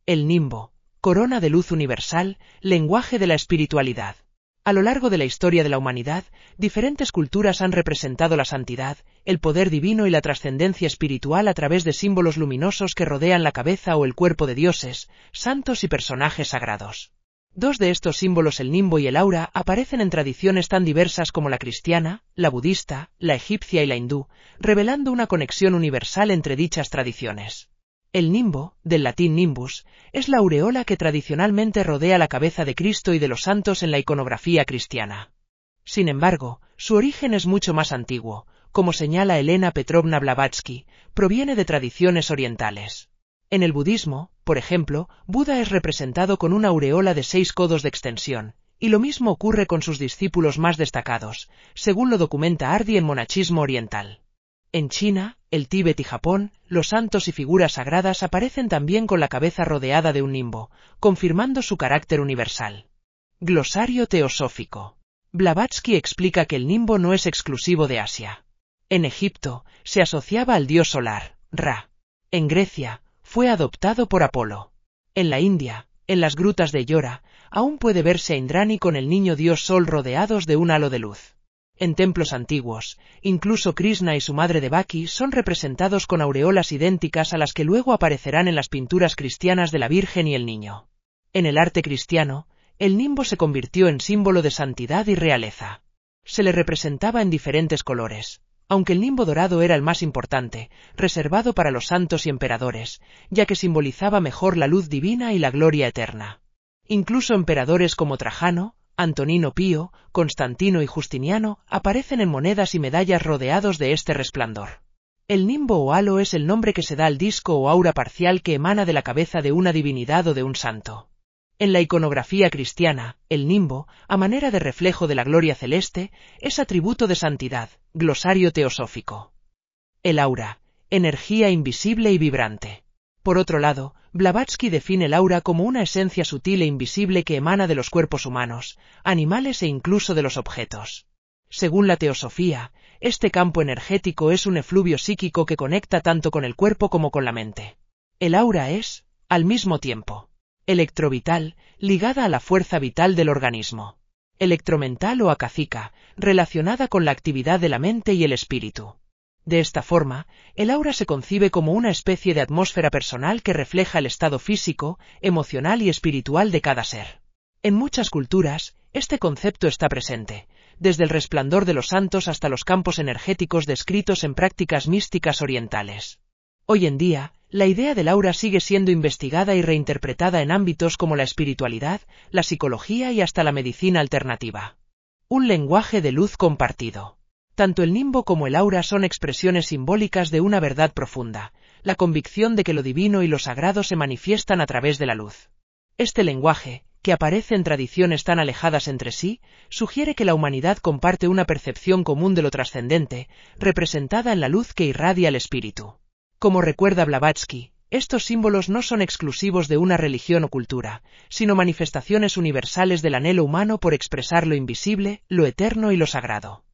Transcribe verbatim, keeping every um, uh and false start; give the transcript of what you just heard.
El nimbo, corona de luz universal, lenguaje de la espiritualidad. A lo largo de la historia de la humanidad, diferentes culturas han representado la santidad, el poder divino y la trascendencia espiritual a través de símbolos luminosos que rodean la cabeza o el cuerpo de dioses, santos y personajes sagrados. Dos de estos símbolos, el nimbo y el aura, aparecen en tradiciones tan diversas como la cristiana, la budista, la egipcia y la hindú, revelando una conexión universal entre dichas tradiciones. El nimbo, del latín nimbus, es la aureola que tradicionalmente rodea la cabeza de Cristo y de los santos en la iconografía cristiana. Sin embargo, su origen es mucho más antiguo, como señala Elena Petrovna Blavatsky, proviene de tradiciones orientales. En el budismo, por ejemplo, Buda es representado con una aureola de seis codos de extensión, y lo mismo ocurre con sus discípulos más destacados, según lo documenta Hardy en Monachismo Oriental. En China, el Tíbet y Japón, los santos y figuras sagradas aparecen también con la cabeza rodeada de un nimbo, confirmando su carácter universal. Glosario teosófico. Blavatsky explica que el nimbo no es exclusivo de Asia. En Egipto, se asociaba al dios solar, Ra. En Grecia, fue adoptado por Apolo. En la India, en las grutas de Ellora, aún puede verse a Indrani con el niño dios sol rodeados de un halo de luz. En templos antiguos, incluso Krishna y su madre Devaki son representados con aureolas idénticas a las que luego aparecerán en las pinturas cristianas de la Virgen y el Niño. En el arte cristiano, el nimbo se convirtió en símbolo de santidad y realeza. Se le representaba en diferentes colores, aunque el nimbo dorado era el más importante, reservado para los santos y emperadores, ya que simbolizaba mejor la luz divina y la gloria eterna. Incluso emperadores como Trajano, Antonino Pío, Constantino y Justiniano aparecen en monedas y medallas rodeados de este resplandor. El nimbo o halo es el nombre que se da al disco o aura parcial que emana de la cabeza de una divinidad o de un santo. En la iconografía cristiana, el nimbo, a manera de reflejo de la gloria celeste, es atributo de santidad, glosario teosófico. El aura, energía invisible y vibrante. Por otro lado, Blavatsky define el aura como una esencia sutil e invisible que emana de los cuerpos humanos, animales e incluso de los objetos. Según la teosofía, este campo energético es un efluvio psíquico que conecta tanto con el cuerpo como con la mente. El aura es, al mismo tiempo, electrovital, ligada a la fuerza vital del organismo. Electromental o acácica, relacionada con la actividad de la mente y el espíritu. De esta forma, el aura se concibe como una especie de atmósfera personal que refleja el estado físico, emocional y espiritual de cada ser. En muchas culturas, este concepto está presente, desde el resplandor de los santos hasta los campos energéticos descritos en prácticas místicas orientales. Hoy en día, la idea del aura sigue siendo investigada y reinterpretada en ámbitos como la espiritualidad, la psicología y hasta la medicina alternativa. Un lenguaje de luz compartido. Tanto el nimbo como el aura son expresiones simbólicas de una verdad profunda, la convicción de que lo divino y lo sagrado se manifiestan a través de la luz. Este lenguaje, que aparece en tradiciones tan alejadas entre sí, sugiere que la humanidad comparte una percepción común de lo trascendente, representada en la luz que irradia el espíritu. Como recuerda Blavatsky, estos símbolos no son exclusivos de una religión o cultura, sino manifestaciones universales del anhelo humano por expresar lo invisible, lo eterno y lo sagrado.